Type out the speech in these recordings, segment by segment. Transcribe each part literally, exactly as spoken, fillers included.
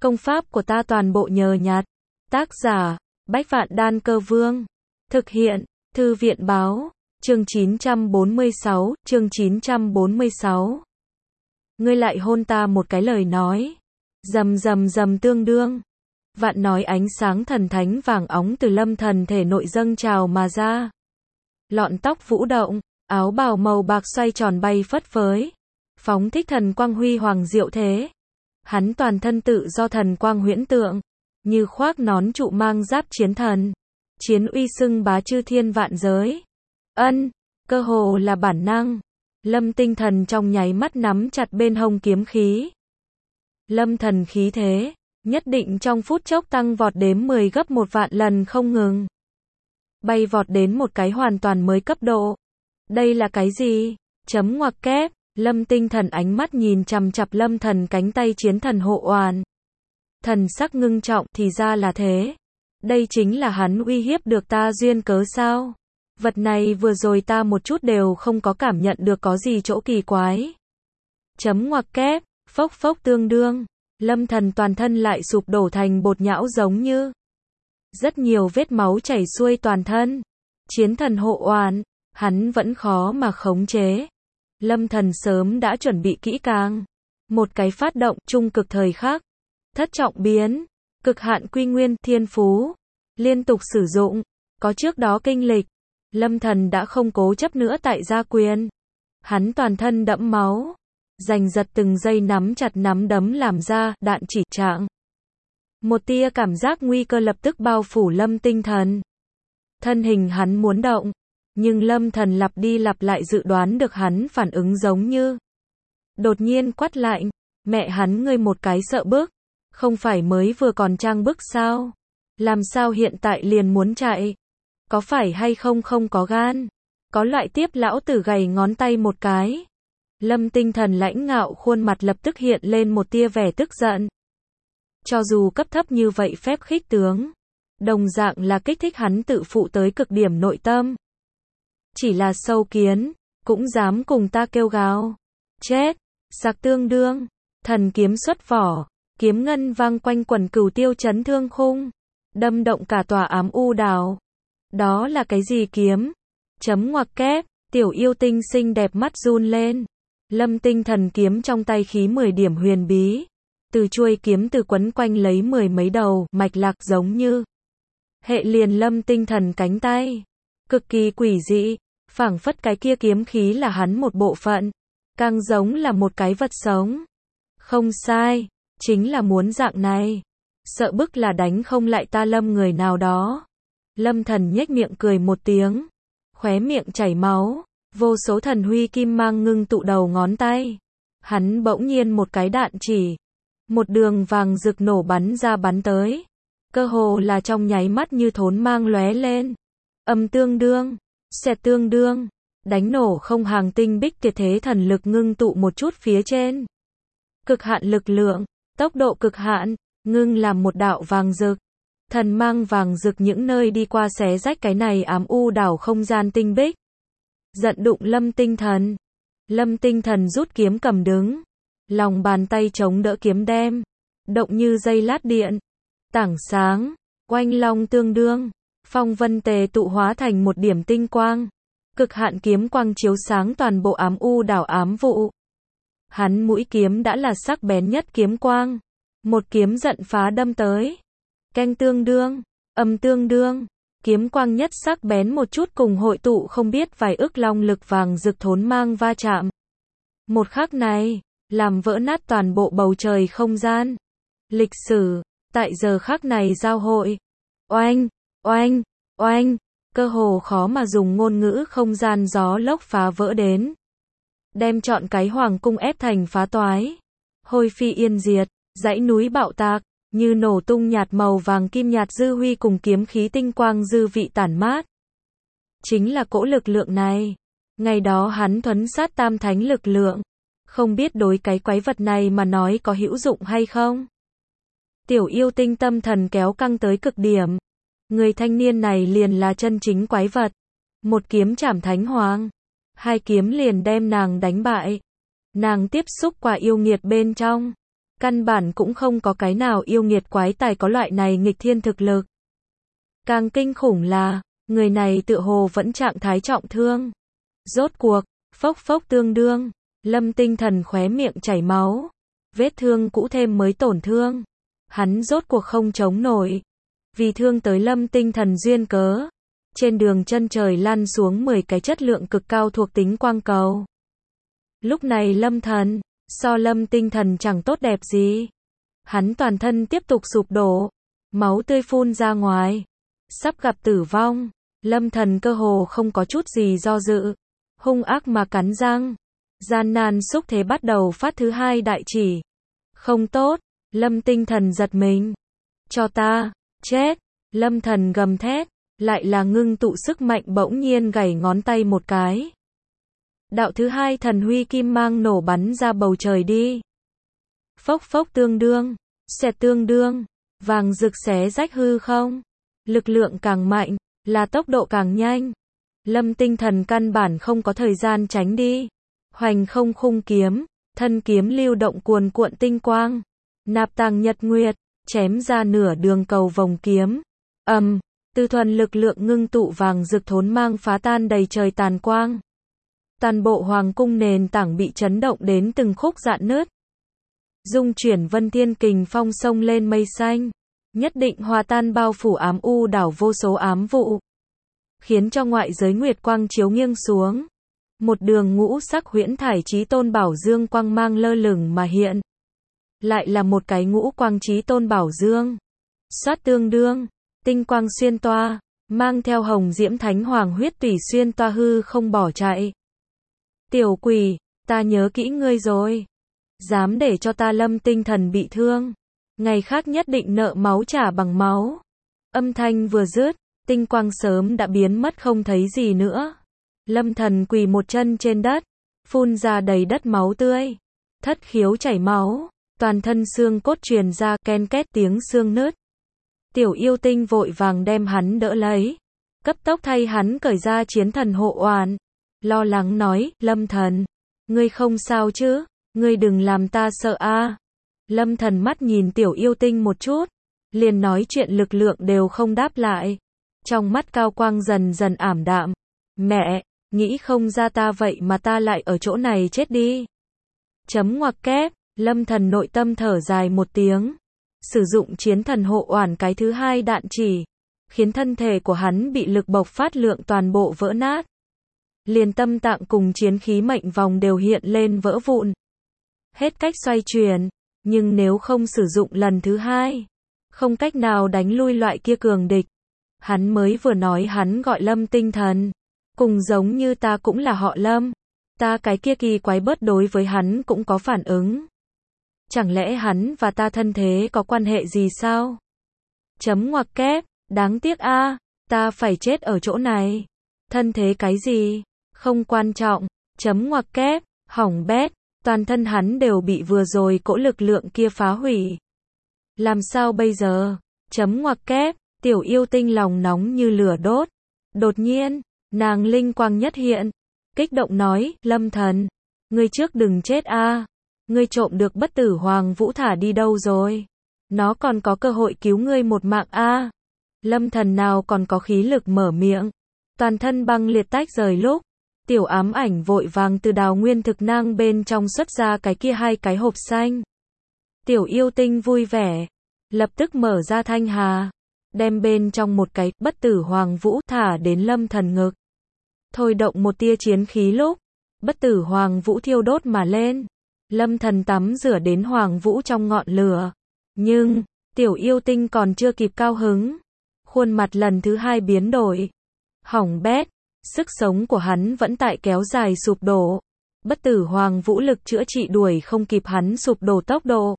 Công pháp của ta toàn bộ nhờ nhặt. Tác giả, Bách Vạn Đan Cơ Vương. Thực hiện, Thư viện Báo. Chương chín trăm bốn mươi sáu, chương chín trăm bốn mươi sáu. Ngươi lại hôn ta một cái lời nói. Rầm rầm rầm tương đương. Vạn nói ánh sáng thần thánh vàng óng từ Lâm Thần thể nội dâng trào mà ra. Lọn tóc vũ động, áo bào màu bạc xoay tròn bay phất phới. Phóng thích thần quang huy hoàng diệu thế. Hắn toàn thân tự do thần quang huyễn tượng, như khoác nón trụ mang giáp chiến thần. Chiến uy xưng bá chư thiên vạn giới. Ân, cơ hồ là bản năng. Lâm Tinh Thần trong nháy mắt nắm chặt bên hông kiếm khí. Lâm Thần khí thế, nhất định trong phút chốc tăng vọt đếm mười gấp một vạn lần không ngừng. Bay vọt đến một cái hoàn toàn mới cấp độ. Đây là cái gì? Chấm ngoặc kép. Lâm Tinh Thần ánh mắt nhìn chằm chằm Lâm Thần cánh tay chiến thần hộ oàn. Thần sắc ngưng trọng, thì ra là thế. Đây chính là hắn uy hiếp được ta duyên cớ sao? Vật này vừa rồi ta một chút đều không có cảm nhận được có gì chỗ kỳ quái. Chấm ngoặc kép, phốc phốc tương đương. Lâm Thần toàn thân lại sụp đổ thành bột nhão giống như. Rất nhiều vết máu chảy xuôi toàn thân. Chiến thần hộ oàn, hắn vẫn khó mà khống chế. Lâm Thần sớm đã chuẩn bị kỹ càng. Một cái phát động, trung cực thời khắc. Thất trọng biến, cực hạn quy nguyên, thiên phú. Liên tục sử dụng, có trước đó kinh lịch. Lâm Thần đã không cố chấp nữa tại gia quyền. Hắn toàn thân đẫm máu. Giành giật từng giây nắm chặt nắm đấm làm ra, đạn chỉ trạng. Một tia cảm giác nguy cơ lập tức bao phủ Lâm Tinh Thần. Thân hình hắn muốn động. Nhưng Lâm Thần lặp đi lặp lại dự đoán được hắn phản ứng giống như. Đột nhiên quát lạnh, mẹ hắn ngươi một cái sợ bức. Không phải mới vừa còn trang bức sao? Làm sao hiện tại liền muốn chạy? Có phải hay không không có gan? Có loại tiếp lão tử gầy ngón tay một cái. Lâm Tinh Thần lãnh ngạo khuôn mặt lập tức hiện lên một tia vẻ tức giận. Cho dù cấp thấp như vậy phép khích tướng, đồng dạng là kích thích hắn tự phụ tới cực điểm nội tâm. Chỉ là sâu kiến, cũng dám cùng ta kêu gào. Chết, sặc tương đương, thần kiếm xuất vỏ, kiếm ngân vang quanh quần cửu tiêu chấn thương khung, đâm động cả tòa ám u đảo. Đó là cái gì kiếm? Chấm ngoặc kép, tiểu yêu tinh xinh đẹp mắt run lên. Lâm Tinh Thần kiếm trong tay khí mười điểm huyền bí. Từ chuôi kiếm từ quấn quanh lấy mười mấy đầu, mạch lạc giống như. Hệ liền Lâm Tinh Thần cánh tay. Cực kỳ quỷ dị, phảng phất cái kia kiếm khí là hắn một bộ phận, càng giống là một cái vật sống. Không sai, chính là muốn dạng này. Sợ bức là đánh không lại ta Lâm người nào đó. Lâm Thần nhếch miệng cười một tiếng, khóe miệng chảy máu, vô số thần huy kim mang ngưng tụ đầu ngón tay. Hắn bỗng nhiên một cái đạn chỉ, một đường vàng rực nổ bắn ra bắn tới, cơ hồ là trong nháy mắt như thốn mang lóe lên. Âm tương đương, xẹt tương đương, đánh nổ không hàng tinh bích tuyệt thế thần lực ngưng tụ một chút phía trên. Cực hạn lực lượng, tốc độ cực hạn, ngưng làm một đạo vàng rực. Thần mang vàng rực những nơi đi qua xé rách cái này ám u đảo không gian tinh bích. Giận đụng Lâm Tinh Thần. Lâm Tinh Thần rút kiếm cầm đứng. Lòng bàn tay chống đỡ kiếm đem. Động như dây lát điện. Tảng sáng, oanh long tương đương. Phong vân tề tụ hóa thành một điểm tinh quang. Cực hạn kiếm quang chiếu sáng toàn bộ ám u đảo ám vụ. Hắn mũi kiếm đã là sắc bén nhất kiếm quang. Một kiếm giận phá đâm tới. Canh tương đương, âm tương đương. Kiếm quang nhất sắc bén một chút cùng hội tụ không biết vài ức long lực vàng rực thốn mang va chạm. Một khắc này, làm vỡ nát toàn bộ bầu trời không gian. Lịch sử, tại giờ khắc này giao hội. Oanh, oanh, oanh, cơ hồ khó mà dùng ngôn ngữ không gian gió lốc phá vỡ đến. Đem trọn cái hoàng cung ép thành phá toái. Hôi phi yên diệt, dãy núi bạo tạc, như nổ tung nhạt màu vàng kim nhạt dư huy cùng kiếm khí tinh quang dư vị tản mát. Chính là cỗ lực lượng này. Ngày đó hắn thuấn sát tam thánh lực lượng. Không biết đối cái quái vật này mà nói có hữu dụng hay không. Tiểu yêu tinh tâm thần kéo căng tới cực điểm. Người thanh niên này liền là chân chính quái vật. Một kiếm chảm thánh hoàng. Hai kiếm liền đem nàng đánh bại. Nàng tiếp xúc quả yêu nghiệt bên trong. Căn bản cũng không có cái nào yêu nghiệt quái tài có loại này nghịch thiên thực lực. Càng kinh khủng là, người này tựa hồ vẫn trạng thái trọng thương. Rốt cuộc, phốc phốc tương đương, Lâm Tinh Thần khóe miệng chảy máu. Vết thương cũ thêm mới tổn thương. Hắn rốt cuộc không chống nổi. Vì thương tới Lâm Tinh Thần duyên cớ. Trên đường chân trời lăn xuống mười cái chất lượng cực cao thuộc tính quang cầu. Lúc này Lâm Thần, so Lâm Tinh Thần chẳng tốt đẹp gì. Hắn toàn thân tiếp tục sụp đổ. Máu tươi phun ra ngoài. Sắp gặp tử vong. Lâm Thần cơ hồ không có chút gì do dự. Hung ác mà cắn răng. Gian nan xúc thế bắt đầu phát thứ hai đại chỉ. Không tốt. Lâm Tinh Thần giật mình. Cho ta, chết. Lâm Thần gầm thét. Lại là ngưng tụ sức mạnh bỗng nhiên gảy ngón tay một cái. Đạo thứ hai thần huy kim mang nổ bắn ra bầu trời đi. Phốc phốc tương đương. Xẹt tương đương. Vàng rực xé rách hư không. Lực lượng càng mạnh, là tốc độ càng nhanh. Lâm Tinh Thần căn bản không có thời gian tránh đi. Hoành không khung kiếm, thân kiếm lưu động cuồn cuộn tinh quang. Nạp tàng nhật nguyệt, chém ra nửa đường cầu vòng kiếm. Ầm, um, từ thuần lực lượng ngưng tụ vàng rực thốn mang phá tan đầy trời tàn quang. Toàn bộ hoàng cung nền tảng bị chấn động đến từng khúc rạn nứt. Dung chuyển vân thiên kình phong sông lên mây xanh. Nhất định hòa tan bao phủ ám u đảo vô số ám vụ. Khiến cho ngoại giới nguyệt quang chiếu nghiêng xuống. Một đường ngũ sắc huyễn thải chí tôn bảo dương quang mang lơ lửng mà hiện. Lại là một cái ngũ quang chí tôn bảo dương. Xoát tương đương, tinh quang xuyên toa, mang theo hồng diễm thánh hoàng huyết tùy xuyên toa hư không bỏ chạy. Tiểu quỷ, ta nhớ kỹ ngươi rồi. Dám để cho ta Lâm Tinh Thần bị thương. Ngày khác nhất định nợ máu trả bằng máu. Âm thanh vừa dứt, tinh quang sớm đã biến mất không thấy gì nữa. Lâm Thần quỳ một chân trên đất, phun ra đầy đất máu tươi. Thất khiếu chảy máu, toàn thân xương cốt truyền ra ken két tiếng xương nứt. Tiểu yêu tinh vội vàng đem hắn đỡ lấy. Cấp tốc thay hắn cởi ra chiến thần hộ oán. Lo lắng nói, Lâm Thần, ngươi không sao chứ, ngươi đừng làm ta sợ a. Lâm Thần mắt nhìn tiểu yêu tinh một chút, liền nói chuyện lực lượng đều không đáp lại. Trong mắt cao quang dần dần ảm đạm. Mẹ, nghĩ không ra ta vậy mà ta lại ở chỗ này chết đi. Chấm ngoặc kép, Lâm Thần nội tâm thở dài một tiếng. Sử dụng chiến thần hộ oản cái thứ hai đạn chỉ, khiến thân thể của hắn bị lực bộc phát lượng toàn bộ vỡ nát. Liền tâm tạng cùng chiến khí mệnh vòng đều hiện lên vỡ vụn. Hết cách xoay chuyển. Nhưng nếu không sử dụng lần thứ hai, không cách nào đánh lui loại kia cường địch. Hắn mới vừa nói hắn gọi Lâm Tinh Thần. Cùng giống như ta cũng là họ Lâm. Ta cái kia kỳ quái bớt đối với hắn cũng có phản ứng. Chẳng lẽ hắn và ta thân thế có quan hệ gì sao? Chấm ngoặc kép, đáng tiếc a, ta phải chết ở chỗ này. Thân thế cái gì? Không quan trọng. Chấm ngoặc kép, hỏng bét. Toàn thân hắn đều bị vừa rồi cỗ lực lượng kia phá hủy. Làm sao bây giờ? Chấm ngoặc kép, tiểu yêu tinh lòng nóng như lửa đốt. Đột nhiên, nàng linh quang nhất hiện. Kích động nói, Lâm Thần, ngươi trước đừng chết a. Ngươi trộm được bất tử hoàng vũ thả đi đâu rồi? Nó còn có cơ hội cứu ngươi một mạng a. Lâm Thần nào còn có khí lực mở miệng. Toàn thân băng liệt tách rời lúc. Tiểu ám ảnh vội vàng từ đào nguyên thực nang bên trong xuất ra cái kia hai cái hộp xanh. Tiểu yêu tinh vui vẻ. Lập tức mở ra thanh hà. Đem bên trong một cái bất tử hoàng vũ thả đến Lâm Thần ngực. Thôi động một tia chiến khí lúc. Bất tử hoàng vũ thiêu đốt mà lên. Lâm Thần tắm rửa đến hoàng vũ trong ngọn lửa. Nhưng, tiểu yêu tinh còn chưa kịp cao hứng. Khuôn mặt lần thứ hai biến đổi. Hỏng bét. Sức sống của hắn vẫn tại kéo dài sụp đổ. Bất tử hoàng vũ lực chữa trị đuổi không kịp hắn sụp đổ tốc độ.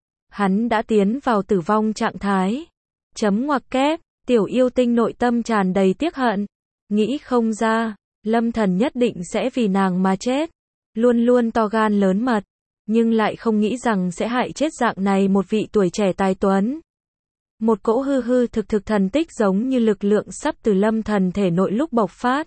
Hắn đã tiến vào tử vong trạng thái. Chấm ngoặc kép, tiểu yêu tinh nội tâm tràn đầy tiếc hận. Nghĩ không ra, Lâm Thần nhất định sẽ vì nàng mà chết. Luôn luôn to gan lớn mật, nhưng lại không nghĩ rằng sẽ hại chết dạng này một vị tuổi trẻ tài tuấn. Một cỗ hư hư thực thực thần tích giống như lực lượng sắp từ Lâm Thần thể nội lúc bộc phát.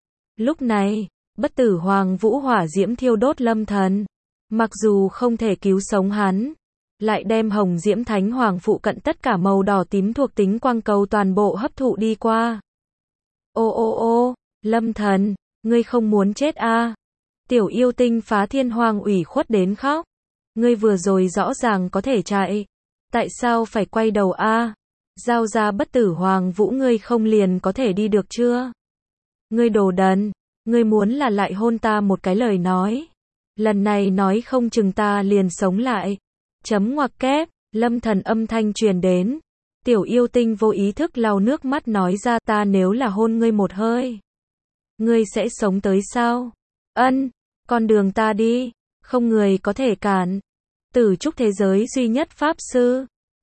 Lúc này, bất tử hoàng vũ hỏa diễm thiêu đốt Lâm Thần. Mặc dù không thể cứu sống hắn, lại đem hồng diễm thánh hoàng phụ cận tất cả màu đỏ tím thuộc tính quang cầu toàn bộ hấp thụ đi qua. Ô ô ô, Lâm Thần, ngươi không muốn chết a? À? Tiểu yêu tinh phá thiên hoàng ủy khuất đến khóc. Ngươi vừa rồi rõ ràng có thể chạy. Tại sao phải quay đầu a? À? Giao ra bất tử hoàng vũ ngươi không liền có thể đi được chưa? Ngươi đồ đần, ngươi muốn là lại hôn ta một cái lời nói. Lần này nói không chừng ta liền sống lại. Chấm ngoặc kép, Lâm Thần âm thanh truyền đến. Tiểu yêu tinh vô ý thức lau nước mắt nói ra ta nếu là hôn ngươi một hơi. Ngươi sẽ sống tới sao? Ân, con đường ta đi, không người có thể cản. Tử trúc thế giới duy nhất pháp sư.